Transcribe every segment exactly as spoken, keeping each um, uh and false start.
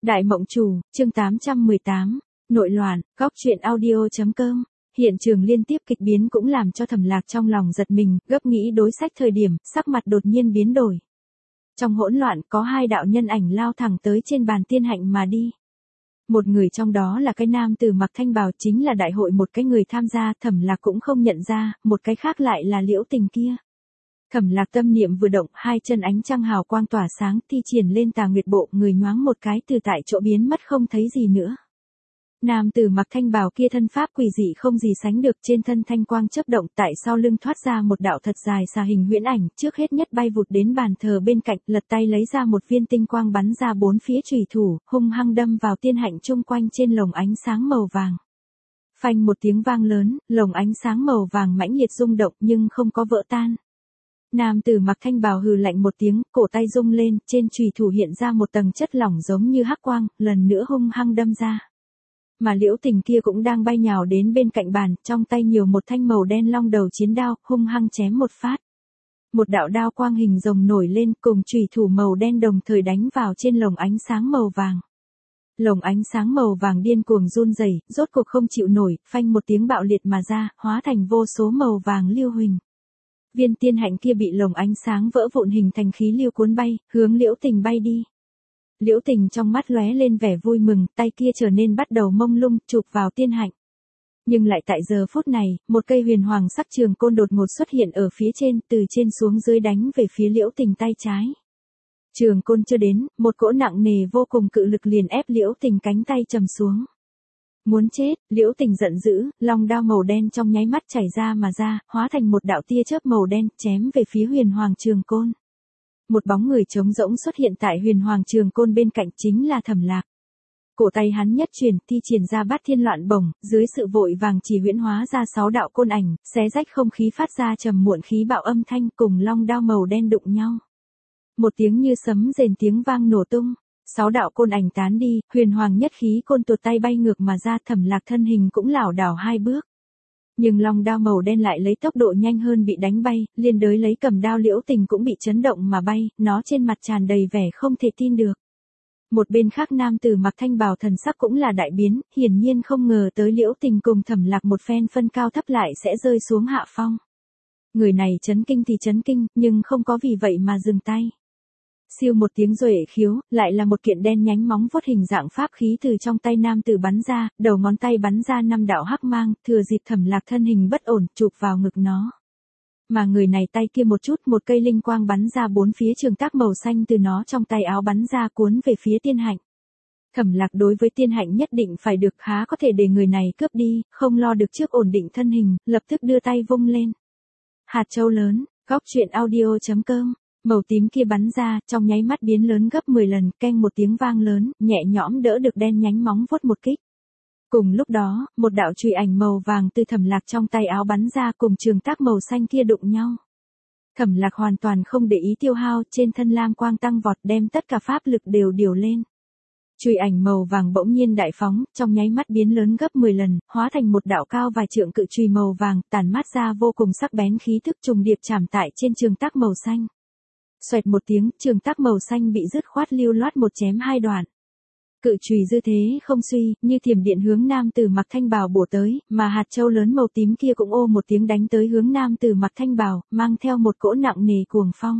Đại Mộng Chủ, chương tám trăm mười tám, nội loạn, góc truyện audio.com. Hiện trường liên tiếp kịch biến cũng làm cho Thẩm Lạc trong lòng giật mình, gấp nghĩ đối sách thời điểm, sắc mặt đột nhiên biến đổi. Trong hỗn loạn có hai đạo nhân ảnh lao thẳng tới trên bàn tiên hạnh mà đi. Một người trong đó là cái nam tử mặc thanh bào, chính là đại hội một cái người tham gia, Thẩm Lạc cũng không nhận ra, một cái khác lại là Liễu Tình kia. Thẩm Lạc tâm niệm vừa động, hai chân ánh trăng hào quang tỏa sáng, thi triển lên Tà Nguyệt Bộ, người nhoáng một cái từ tại chỗ biến mất không thấy gì nữa. Nam tử mặc thanh bào kia thân pháp quỷ dị không gì sánh được, trên thân thanh quang chớp động, tại sau lưng thoát ra một đạo thật dài xà hình huyễn ảnh, trước hết nhất bay vụt đến bàn thờ bên cạnh, lật tay lấy ra một viên tinh quang bắn ra bốn phía chùy thủ, hung hăng đâm vào tiên hạnh chung quanh trên lồng ánh sáng màu vàng. Phanh một tiếng vang lớn, lồng ánh sáng màu vàng mãnh liệt rung động nhưng không có vỡ tan. Nam tử mặc thanh bào hừ lạnh một tiếng, cổ tay rung lên, trên chùy thủ hiện ra một tầng chất lỏng giống như hắc quang, lần nữa hung hăng đâm ra. Mà Liễu Tình kia cũng đang bay nhào đến bên cạnh bàn, trong tay nhiều một thanh màu đen long đầu chiến đao, hung hăng chém một phát. Một đạo đao quang hình rồng nổi lên, cùng chùy thủ màu đen đồng thời đánh vào trên lồng ánh sáng màu vàng. Lồng ánh sáng màu vàng điên cuồng run rẩy, rốt cuộc không chịu nổi, phanh một tiếng bạo liệt mà ra, hóa thành vô số màu vàng lưu huỳnh. Viên tiên hạnh kia bị lồng ánh sáng vỡ vụn hình thành khí lưu cuốn bay, hướng Liễu Tình bay đi. Liễu Tình trong mắt lóe lên vẻ vui mừng, tay kia trở nên bắt đầu mông lung, chụp vào tiên hạnh. Nhưng lại tại giờ phút này, một cây huyền hoàng sắc trường côn đột ngột xuất hiện ở phía trên, từ trên xuống dưới đánh về phía Liễu Tình tay trái. Trường côn chưa đến, một cỗ nặng nề vô cùng cự lực liền ép Liễu Tình cánh tay trầm xuống. Muốn chết, Liễu Tình giận dữ, long đao màu đen trong nháy mắt chảy ra mà ra, hóa thành một đạo tia chớp màu đen, chém về phía huyền hoàng trường côn. Một bóng người trống rỗng xuất hiện tại huyền hoàng trường côn bên cạnh, chính là Thẩm Lạc. Cổ tay hắn nhất truyền, thi triển ra bát thiên loạn bổng, dưới sự vội vàng chỉ huyễn hóa ra sáu đạo côn ảnh, xé rách không khí phát ra trầm muộn khí bạo âm thanh, cùng long đao màu đen đụng nhau. Một tiếng như sấm rền tiếng vang nổ tung. Sáu đạo côn ảnh tán đi, huyền hoàng nhất khí côn tuột tay bay ngược mà ra, Thẩm Lạc thân hình cũng lảo đảo hai bước. Nhưng long đao màu đen lại lấy tốc độ nhanh hơn bị đánh bay, liên đới lấy cầm đao Liễu Tình cũng bị chấn động mà bay, nó trên mặt tràn đầy vẻ không thể tin được. Một bên khác nam tử mặc thanh bào thần sắc cũng là đại biến, hiển nhiên không ngờ tới Liễu Tình cùng Thẩm Lạc một phen phân cao thấp lại sẽ rơi xuống hạ phong. Người này chấn kinh thì chấn kinh, nhưng không có vì vậy mà dừng tay. Siêu một tiếng duệ khiếu, lại là một kiện đen nhánh móng vuốt hình dạng pháp khí từ trong tay nam tử bắn ra, đầu ngón tay bắn ra năm đạo hắc mang, thừa dịp Thẩm Lạc thân hình bất ổn, chụp vào ngực nó. Mà người này tay kia một chút, một cây linh quang bắn ra bốn phía trường tác màu xanh từ nó trong tay áo bắn ra cuốn về phía tiên hạnh. Thẩm Lạc đối với tiên hạnh nhất định phải được, há có thể để người này cướp đi, không lo được trước ổn định thân hình, lập tức đưa tay vung lên. Hạt châu lớn, góc truyện audio.com. Màu tím kia bắn ra, trong nháy mắt biến lớn gấp mười lần, keng một tiếng vang lớn, nhẹ nhõm đỡ được đen nhánh móng vuốt một kích. Cùng lúc đó, một đạo chùy ảnh màu vàng từ Thẩm Lạc trong tay áo bắn ra, cùng trường tác màu xanh kia đụng nhau. Thẩm Lạc hoàn toàn không để ý tiêu hao, trên thân lam quang tăng vọt, đem tất cả pháp lực đều điều lên. Chùy ảnh màu vàng bỗng nhiên đại phóng, trong nháy mắt biến lớn gấp mười lần, hóa thành một đạo cao vài trượng cự chùy màu vàng, tản mát ra vô cùng sắc bén khí thức trùng điệp chạm tại trên trường tác màu xanh. Xoẹt một tiếng, trường tác màu xanh bị dứt khoát lưu loát một chém hai đoạn. Cự chùy dư thế không suy, như thiểm điện hướng nam tử mặc thanh bào bổ tới, mà hạt châu lớn màu tím kia cũng ô một tiếng đánh tới hướng nam tử mặc thanh bào, mang theo một cỗ nặng nề cuồng phong.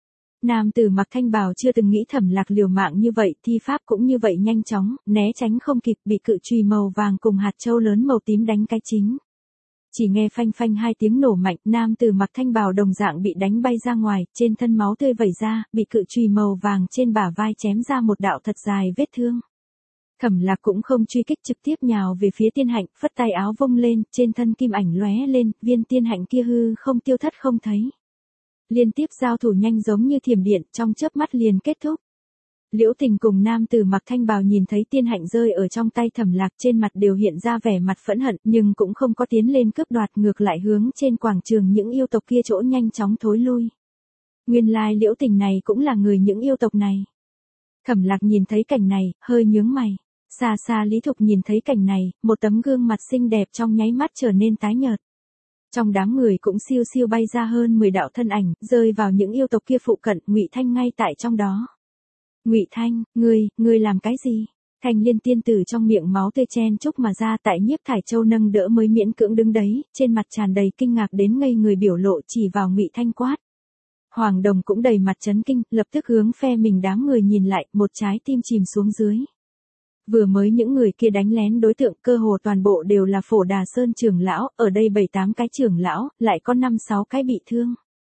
Nam tử mặc thanh bào chưa từng nghĩ Thẩm Lạc liều mạng như vậy, thi pháp cũng như vậy nhanh chóng, né tránh không kịp, bị cự chùy màu vàng cùng hạt châu lớn màu tím đánh cái chính. Chỉ nghe phanh phanh hai tiếng nổ mạnh, nam tử mặc thanh bào đồng dạng bị đánh bay ra ngoài, trên thân máu tươi vẩy ra, bị cự chùy màu vàng trên bả vai chém ra một đạo thật dài vết thương. Thẩm Lạc cũng không truy kích, trực tiếp nhào về phía tiên hạnh, phất tay áo vung lên, trên thân kim ảnh lóe lên, viên tiên hạnh kia hư không tiêu thất không thấy. Liên tiếp giao thủ nhanh giống như thiểm điện, trong chớp mắt liền kết thúc. Liễu Tình cùng nam tử mặc thanh bào nhìn thấy tiên hạnh rơi ở trong tay Thẩm Lạc, trên mặt đều hiện ra vẻ mặt phẫn hận, nhưng cũng không có tiến lên cướp đoạt, ngược lại hướng trên quảng trường những yêu tộc kia chỗ nhanh chóng thối lui. Nguyên lai Liễu Tình này cũng là người những yêu tộc này. Thẩm Lạc nhìn thấy cảnh này, hơi nhướng mày. Xa xa Lý Thục nhìn thấy cảnh này, một tấm gương mặt xinh đẹp trong nháy mắt trở nên tái nhợt. Trong đám người cũng siêu siêu bay ra hơn mười đạo thân ảnh, rơi vào những yêu tộc kia phụ cận, Ngụy Thanh ngay tại trong đó. Ngụy Thanh, ngươi, ngươi làm cái gì? Thanh Liên tiên tử trong miệng máu tươi chen chúc mà ra, tại Nhiếp Thải Châu nâng đỡ mới miễn cưỡng đứng đấy, trên mặt tràn đầy kinh ngạc đến ngây người, biểu lộ chỉ vào Ngụy Thanh quát. Hoàng Đồng cũng đầy mặt chấn kinh, lập tức hướng phe mình đám người nhìn lại, một trái tim chìm xuống dưới. Vừa mới những người kia đánh lén đối tượng cơ hồ toàn bộ đều là Phổ Đà Sơn trưởng lão, ở đây bảy tám cái trưởng lão, lại có năm sáu cái bị thương.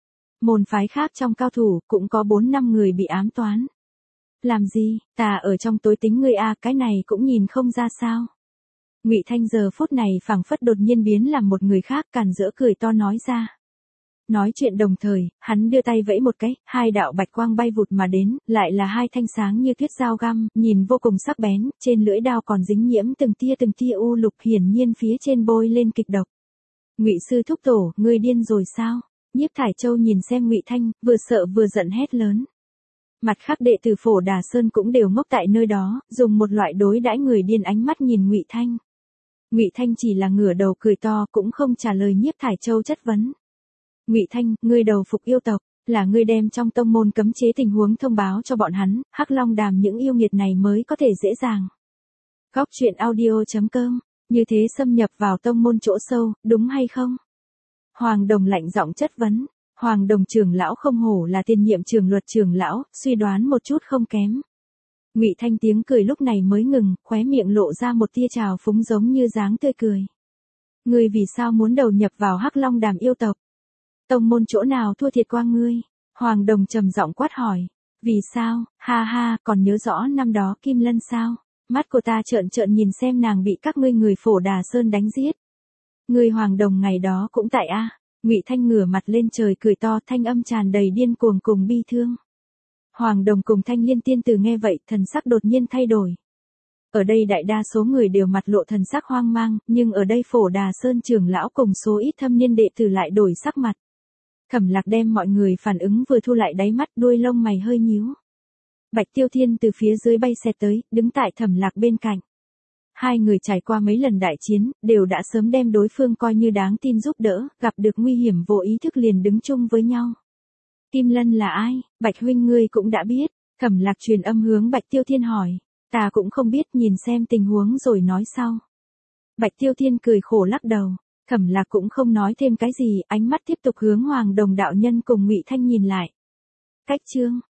Môn phái khác trong cao thủ cũng có bốn năm người bị ám toán. Làm gì, ta ở trong tối tính ngươi a, cái này cũng nhìn không ra sao. Ngụy Thanh giờ phút này phảng phất đột nhiên biến làm một người khác, càn rỡ cười to nói ra. Nói chuyện đồng thời, hắn đưa tay vẫy một cái, hai đạo bạch quang bay vụt mà đến, lại là hai thanh sáng như tuyết dao găm, nhìn vô cùng sắc bén, trên lưỡi dao còn dính nhiễm từng tia từng tia u lục, hiển nhiên phía trên bôi lên kịch độc. Ngụy sư thúc tổ, ngươi điên rồi sao? Nhiếp Thải Châu nhìn xem Ngụy Thanh, vừa sợ vừa giận hét lớn. Mặt khác đệ tử Phổ Đà Sơn cũng đều ngốc tại nơi đó, dùng một loại đối đãi người điên ánh mắt nhìn Ngụy Thanh. Ngụy Thanh chỉ là ngửa đầu cười to, cũng không trả lời Nhiếp Thải Châu chất vấn. Ngụy Thanh, ngươi đầu phục yêu tộc, là ngươi đem trong tông môn cấm chế tình huống thông báo cho bọn hắn, Hắc Long Đàm những yêu nghiệt này mới có thể dễ dàng. Góc truyện audio chấm com, như thế xâm nhập vào tông môn chỗ sâu, đúng hay không? Hoàng Đồng lạnh giọng chất vấn. Hoàng Đồng trưởng lão không hổ là tiền nhiệm trường luật trưởng lão, suy đoán một chút không kém. Ngụy Thanh tiếng cười lúc này mới ngừng, khóe miệng lộ ra một tia trào phúng giống như dáng tươi cười. Ngươi vì sao muốn đầu nhập vào Hắc Long Đàm yêu tộc? Tông môn chỗ nào thua thiệt qua ngươi? Hoàng Đồng trầm giọng quát hỏi. Vì sao? Ha ha, còn nhớ rõ năm đó Kim Lân sao? Mắt của ta trợn trợn nhìn xem nàng bị các ngươi người Phổ Đà Sơn đánh giết. Ngươi Hoàng Đồng ngày đó cũng tại a. Ngụy Thanh ngửa mặt lên trời cười to, thanh âm tràn đầy điên cuồng cùng bi thương. Hoàng Đồng cùng Thanh Liên tiên tử nghe vậy, thần sắc đột nhiên thay đổi. Ở đây đại đa số người đều mặt lộ thần sắc hoang mang, nhưng ở đây Phổ Đà Sơn trưởng lão cùng số ít thâm niên đệ tử lại đổi sắc mặt. Thẩm Lạc đem mọi người phản ứng vừa thu lại đáy mắt, đuôi lông mày hơi nhíu. Bạch Tiêu Thiên từ phía dưới bay xẹt tới, đứng tại Thẩm Lạc bên cạnh. Hai người trải qua mấy lần đại chiến, đều đã sớm đem đối phương coi như đáng tin giúp đỡ, gặp được nguy hiểm vô ý thức liền đứng chung với nhau. Kim Lân là ai? Bạch huynh ngươi cũng đã biết. Thẩm Lạc truyền âm hướng Bạch Tiêu Thiên hỏi. Ta cũng không biết, nhìn xem tình huống rồi nói sau. Bạch Tiêu Thiên cười khổ lắc đầu. Thẩm Lạc cũng không nói thêm cái gì, ánh mắt tiếp tục hướng Hoàng Đồng đạo nhân cùng Ngụy Thanh nhìn lại. Cách chương,